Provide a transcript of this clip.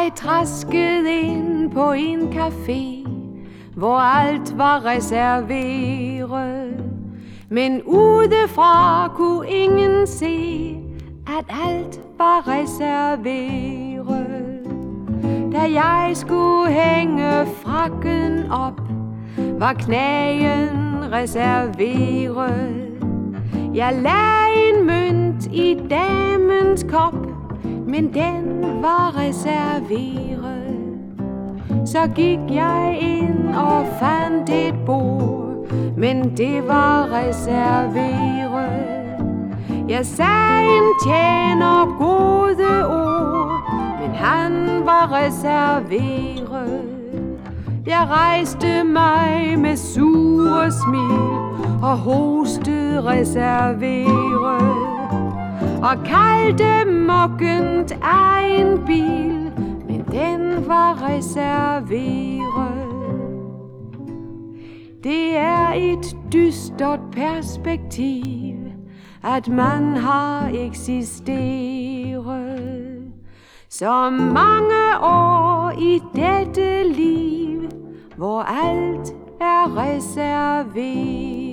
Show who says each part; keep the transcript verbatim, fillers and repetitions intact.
Speaker 1: Jeg traskede ind på en café, hvor alt var reserveret. Men udefra kunne ingen se, at alt var reserveret. Da jeg skulle hænge frakken op, var knagen reserveret. Jeg lagde en mønt i damens kop, men den var reserveret. Så gik jeg ind og fandt et bord, men det var reserveret. Jeg sagde en tjener gode ord, men han var reserveret. Jeg rejste mig med sure smil og hostede reserveret. Og kaldte muggent af en bil, men den var reserveret. Det er et dystert perspektiv, at man har eksisteret så mange år i dette liv, hvor alt er reserveret.